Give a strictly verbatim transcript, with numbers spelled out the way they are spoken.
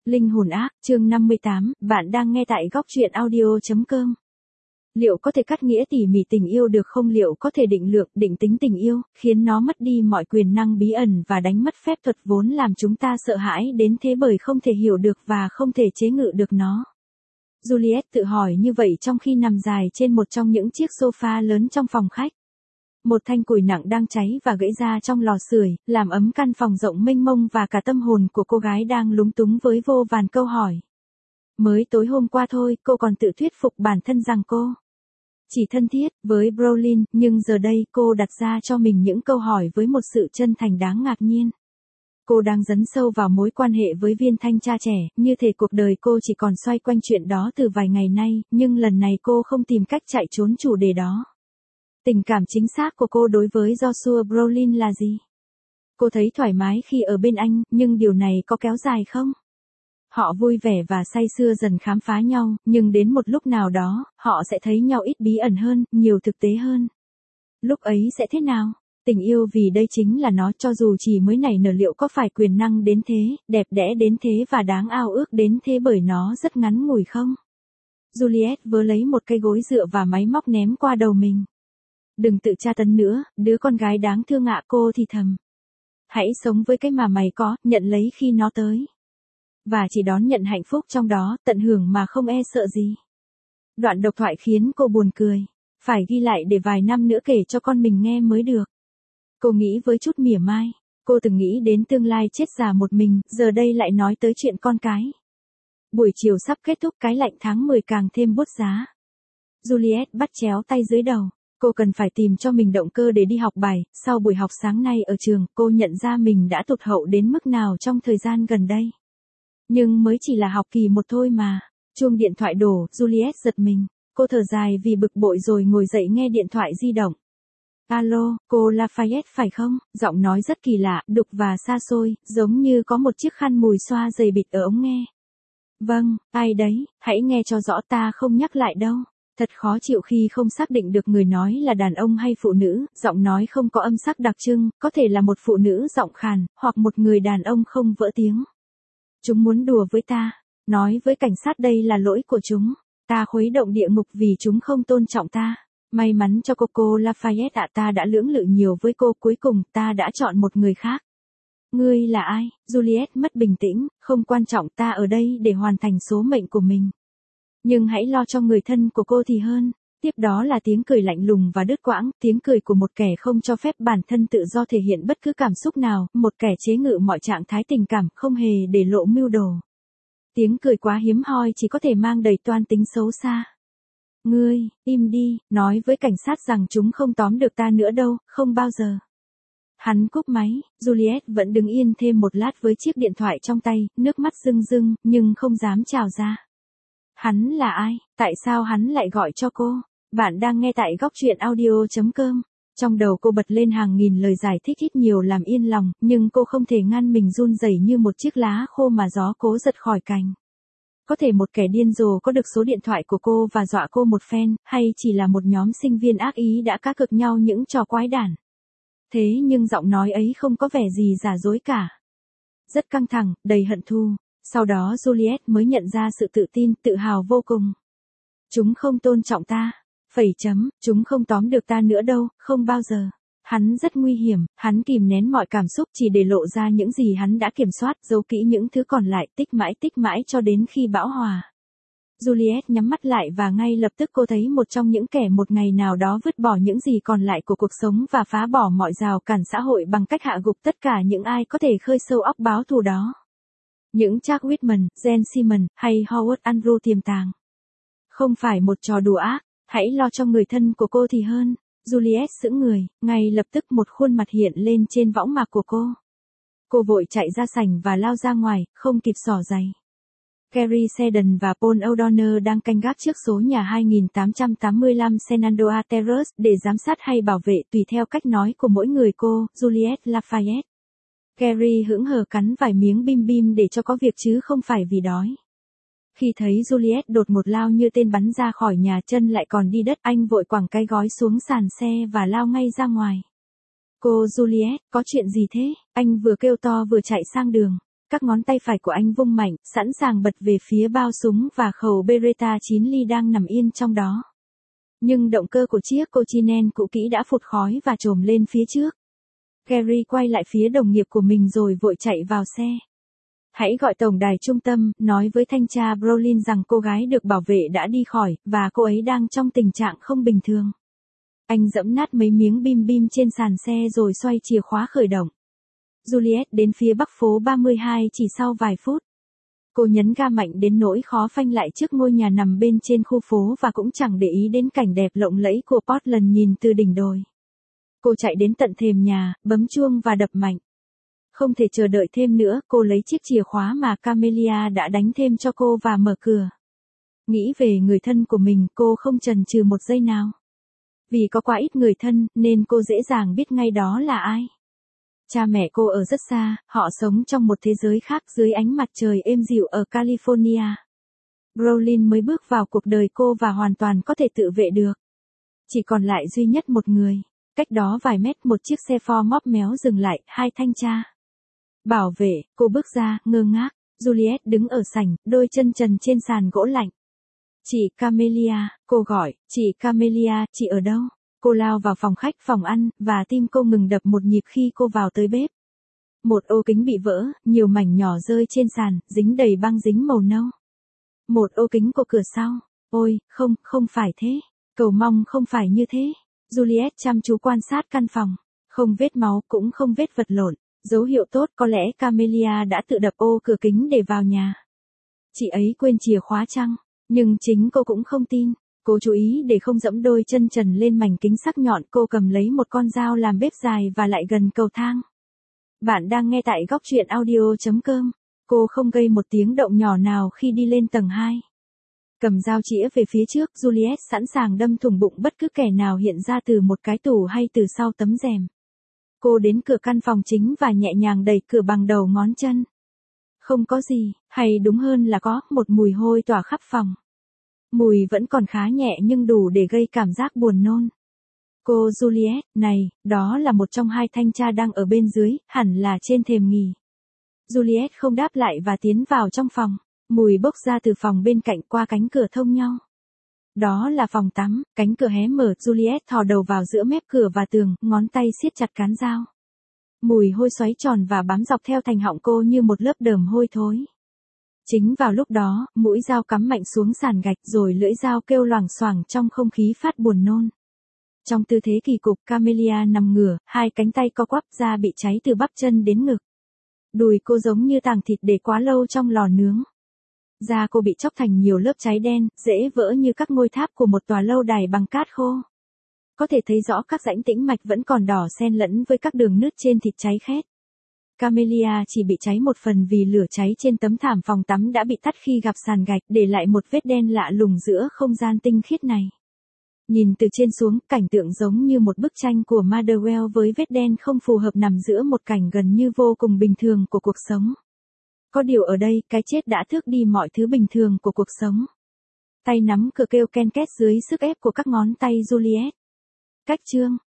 Linh hồn ác, chương năm mươi tám, bạn đang nghe tại góc truyện audio chấm com. Liệu có thể cắt nghĩa tỉ mỉ tình yêu được không? Liệu có thể định lượng, định tính tình yêu, khiến nó mất đi mọi quyền năng bí ẩn và đánh mất phép thuật vốn làm chúng ta sợ hãi đến thế bởi không thể hiểu được và không thể chế ngự được nó? Juliet tự hỏi như vậy trong khi nằm dài trên một trong những chiếc sofa lớn trong phòng khách. Một thanh củi nặng đang cháy và gãy ra trong lò sưởi, làm ấm căn phòng rộng mênh mông và cả tâm hồn của cô gái đang lúng túng với vô vàn câu hỏi. Mới tối hôm qua thôi, cô còn tự thuyết phục bản thân rằng cô chỉ thân thiết với Brolin, nhưng giờ đây cô đặt ra cho mình những câu hỏi với một sự chân thành đáng ngạc nhiên. Cô đang dấn sâu vào mối quan hệ với viên thanh tra trẻ, như thể cuộc đời cô chỉ còn xoay quanh chuyện đó từ vài ngày nay, nhưng lần này cô không tìm cách chạy trốn chủ đề đó. Tình cảm chính xác của cô đối với Joshua Brolin là gì? Cô thấy thoải mái khi ở bên anh, nhưng điều này có kéo dài không? Họ vui vẻ và say sưa dần khám phá nhau, nhưng đến một lúc nào đó, họ sẽ thấy nhau ít bí ẩn hơn, nhiều thực tế hơn. Lúc ấy sẽ thế nào? Tình yêu vì đây chính là nó, cho dù chỉ mới nảy nở, liệu có phải quyền năng đến thế, đẹp đẽ đến thế và đáng ao ước đến thế bởi nó rất ngắn ngủi không? Juliet vớ lấy một cây gối dựa và máy móc ném qua đầu mình. Đừng tự tra tấn nữa, đứa con gái đáng thương ạ, cô thì thầm. Hãy sống với cái mà mày có, nhận lấy khi nó tới. Và chỉ đón nhận hạnh phúc trong đó, tận hưởng mà không e sợ gì. Đoạn độc thoại khiến cô buồn cười. Phải ghi lại để vài năm nữa kể cho con mình nghe mới được. Cô nghĩ với chút mỉa mai. Cô từng nghĩ đến tương lai chết già một mình, giờ đây lại nói tới chuyện con cái. Buổi chiều sắp kết thúc, cái lạnh tháng mười càng thêm buốt giá. Juliet bắt chéo tay dưới đầu. Cô cần phải tìm cho mình động cơ để đi học bài. Sau buổi học sáng nay ở trường, cô nhận ra mình đã tụt hậu đến mức nào trong thời gian gần đây. Nhưng mới chỉ là học kỳ một thôi mà. Chuông điện thoại đổ, Juliet giật mình. Cô thở dài vì bực bội rồi ngồi dậy nghe điện thoại di động. Alo, cô Lafayette phải không? Giọng nói rất kỳ lạ, đục và xa xôi, giống như có một chiếc khăn mùi xoa dày bịt ở ống nghe. Vâng, ai đấy, hãy nghe cho rõ, ta không nhắc lại đâu. Thật khó chịu khi không xác định được người nói là đàn ông hay phụ nữ, giọng nói không có âm sắc đặc trưng, có thể là một phụ nữ giọng khàn, hoặc một người đàn ông không vỡ tiếng. Chúng muốn đùa với ta, nói với cảnh sát đây là lỗi của chúng, ta khuấy động địa ngục vì chúng không tôn trọng ta. May mắn cho cô cô Lafayette ạ, ta đã lưỡng lự nhiều với cô, cuối cùng ta đã chọn một người khác. Ngươi là ai? Juliet mất bình tĩnh, không quan trọng, ta ở đây để hoàn thành số mệnh của mình. Nhưng hãy lo cho người thân của cô thì hơn. Tiếp đó là tiếng cười lạnh lùng và đứt quãng, tiếng cười của một kẻ không cho phép bản thân tự do thể hiện bất cứ cảm xúc nào, một kẻ chế ngự mọi trạng thái tình cảm, không hề để lộ mưu đồ. Tiếng cười quá hiếm hoi chỉ có thể mang đầy toan tính xấu xa. Ngươi, im đi, nói với cảnh sát rằng chúng không tóm được ta nữa đâu, không bao giờ. Hắn cúp máy, Juliet vẫn đứng yên thêm một lát với chiếc điện thoại trong tay, nước mắt rưng rưng, nhưng không dám trào ra. Hắn là ai? Tại sao hắn lại gọi cho cô? Bạn đang nghe tại góc truyện audio chấm com. Trong đầu cô bật lên hàng nghìn lời giải thích ít nhiều làm yên lòng, nhưng cô không thể ngăn mình run rẩy như một chiếc lá khô mà gió cố giật khỏi cành. Có thể một kẻ điên rồ có được số điện thoại của cô và dọa cô một phen, hay chỉ là một nhóm sinh viên ác ý đã cá cược nhau những trò quái đản. Thế nhưng giọng nói ấy không có vẻ gì giả dối cả. Rất căng thẳng, đầy hận thù. Sau đó Juliet mới nhận ra sự tự tin, tự hào vô cùng. Chúng không tôn trọng ta. Phẩy chấm, chúng không tóm được ta nữa đâu, không bao giờ. Hắn rất nguy hiểm, hắn kìm nén mọi cảm xúc chỉ để lộ ra những gì hắn đã kiểm soát, giấu kỹ những thứ còn lại, tích mãi tích mãi cho đến khi bão hòa. Juliet nhắm mắt lại và ngay lập tức cô thấy một trong những kẻ một ngày nào đó vứt bỏ những gì còn lại của cuộc sống và phá bỏ mọi rào cản xã hội bằng cách hạ gục tất cả những ai có thể khơi sâu óc báo thù đó. Những Chuck Whitman, Jen Simmons, hay Howard Andrew tiềm tàng. Không phải một trò đùa ác, hãy lo cho người thân của cô thì hơn. Juliet sững người, ngay lập tức một khuôn mặt hiện lên trên võng mạc của cô. Cô vội chạy ra sảnh và lao ra ngoài, không kịp xỏ giày. Kerry Seddon và Paul O'Donnell đang canh gác trước số nhà hai nghìn tám trăm tám mươi lăm Shenandoah Terrace để giám sát hay bảo vệ tùy theo cách nói của mỗi người cô, Juliet Lafayette. Kerry hững hờ cắn vài miếng bim bim để cho có việc chứ không phải vì đói. Khi thấy Juliet đột ngột lao như tên bắn ra khỏi nhà, chân lại còn đi đất, anh vội quẳng cái gói xuống sàn xe và lao ngay ra ngoài. Cô Juliet, có chuyện gì thế? Anh vừa kêu to vừa chạy sang đường. Các ngón tay phải của anh vung mạnh, sẵn sàng bật về phía bao súng và khẩu Beretta chín ly đang nằm yên trong đó. Nhưng động cơ của chiếc Kochinen cũ kỹ đã phụt khói và trồm lên phía trước. Gary quay lại phía đồng nghiệp của mình rồi vội chạy vào xe. Hãy gọi tổng đài trung tâm, nói với thanh tra Brolin rằng cô gái được bảo vệ đã đi khỏi, và cô ấy đang trong tình trạng không bình thường. Anh giẫm nát mấy miếng bim bim trên sàn xe rồi xoay chìa khóa khởi động. Juliet đến phía bắc phố ba mươi hai chỉ sau vài phút. Cô nhấn ga mạnh đến nỗi khó phanh lại trước ngôi nhà nằm bên trên khu phố và cũng chẳng để ý đến cảnh đẹp lộng lẫy của Portland nhìn từ đỉnh đồi. Cô chạy đến tận thềm nhà, bấm chuông và đập mạnh. Không thể chờ đợi thêm nữa, cô lấy chiếc chìa khóa mà Camelia đã đánh thêm cho cô và mở cửa. Nghĩ về người thân của mình, cô không chần chừ một giây nào. Vì có quá ít người thân, nên cô dễ dàng biết ngay đó là ai. Cha mẹ cô ở rất xa, họ sống trong một thế giới khác dưới ánh mặt trời êm dịu ở California. Brolin mới bước vào cuộc đời cô và hoàn toàn có thể tự vệ được. Chỉ còn lại duy nhất một người. Cách đó vài mét một chiếc xe Ford móp méo dừng lại, hai thanh tra. Bảo vệ, cô bước ra, ngơ ngác. Juliet đứng ở sảnh, đôi chân trần trên sàn gỗ lạnh. Chị Camelia, cô gọi, chị Camelia, chị ở đâu? Cô lao vào phòng khách phòng ăn, và tim cô ngừng đập một nhịp khi cô vào tới bếp. Một ô kính bị vỡ, nhiều mảnh nhỏ rơi trên sàn, dính đầy băng dính màu nâu. Một ô kính của cửa sau. Ôi, không, không phải thế. Cầu mong không phải như thế. Juliet chăm chú quan sát căn phòng. Không vết máu, cũng không vết vật lộn. Dấu hiệu tốt, có lẽ Camelia đã tự đập ô cửa kính để vào nhà. Chị ấy quên chìa khóa chăng? Nhưng chính cô cũng không tin. Cô chú ý để không dẫm đôi chân trần lên mảnh kính sắc nhọn, cô cầm lấy một con dao làm bếp dài và lại gần cầu thang. Bạn đang nghe tại góc truyện audio chấm com. Cô không gây một tiếng động nhỏ nào khi đi lên tầng hai. Cầm dao chĩa về phía trước, Juliet sẵn sàng đâm thủng bụng bất cứ kẻ nào hiện ra từ một cái tủ hay từ sau tấm rèm. Cô đến cửa căn phòng chính và nhẹ nhàng đẩy cửa bằng đầu ngón chân. Không có gì, hay đúng hơn là có một mùi hôi tỏa khắp phòng. Mùi vẫn còn khá nhẹ nhưng đủ để gây cảm giác buồn nôn. Cô Juliet, này, đó là một trong hai thanh tra đang ở bên dưới, hẳn là trên thềm nghỉ. Juliet không đáp lại và tiến vào trong phòng. Mùi bốc ra từ phòng bên cạnh qua cánh cửa thông nhau. Đó là phòng tắm, cánh cửa hé mở, Juliet thò đầu vào giữa mép cửa và tường, ngón tay siết chặt cán dao. Mùi hôi xoáy tròn và bám dọc theo thành họng cô như một lớp đờm hôi thối. Chính vào lúc đó, mũi dao cắm mạnh xuống sàn gạch rồi lưỡi dao kêu loảng xoảng trong không khí phát buồn nôn. Trong tư thế kỳ cục, Camelia nằm ngửa, hai cánh tay co quắp ra bị cháy từ bắp chân đến ngực. Đùi cô giống như tàng thịt để quá lâu trong lò nướng. Da cô bị chóc thành nhiều lớp cháy đen, dễ vỡ như các ngôi tháp của một tòa lâu đài bằng cát khô. Có thể thấy rõ các rãnh tĩnh mạch vẫn còn đỏ xen lẫn với các đường nứt trên thịt cháy khét. Camelia chỉ bị cháy một phần vì lửa cháy trên tấm thảm phòng tắm đã bị tắt khi gặp sàn gạch, để lại một vết đen lạ lùng giữa không gian tinh khiết này. Nhìn từ trên xuống, cảnh tượng giống như một bức tranh của Motherwell với vết đen không phù hợp nằm giữa một cảnh gần như vô cùng bình thường của cuộc sống. Có điều ở đây, cái chết đã thước đi mọi thứ bình thường của cuộc sống. Tay nắm cửa kêu ken két dưới sức ép của các ngón tay Juliet. Cách chương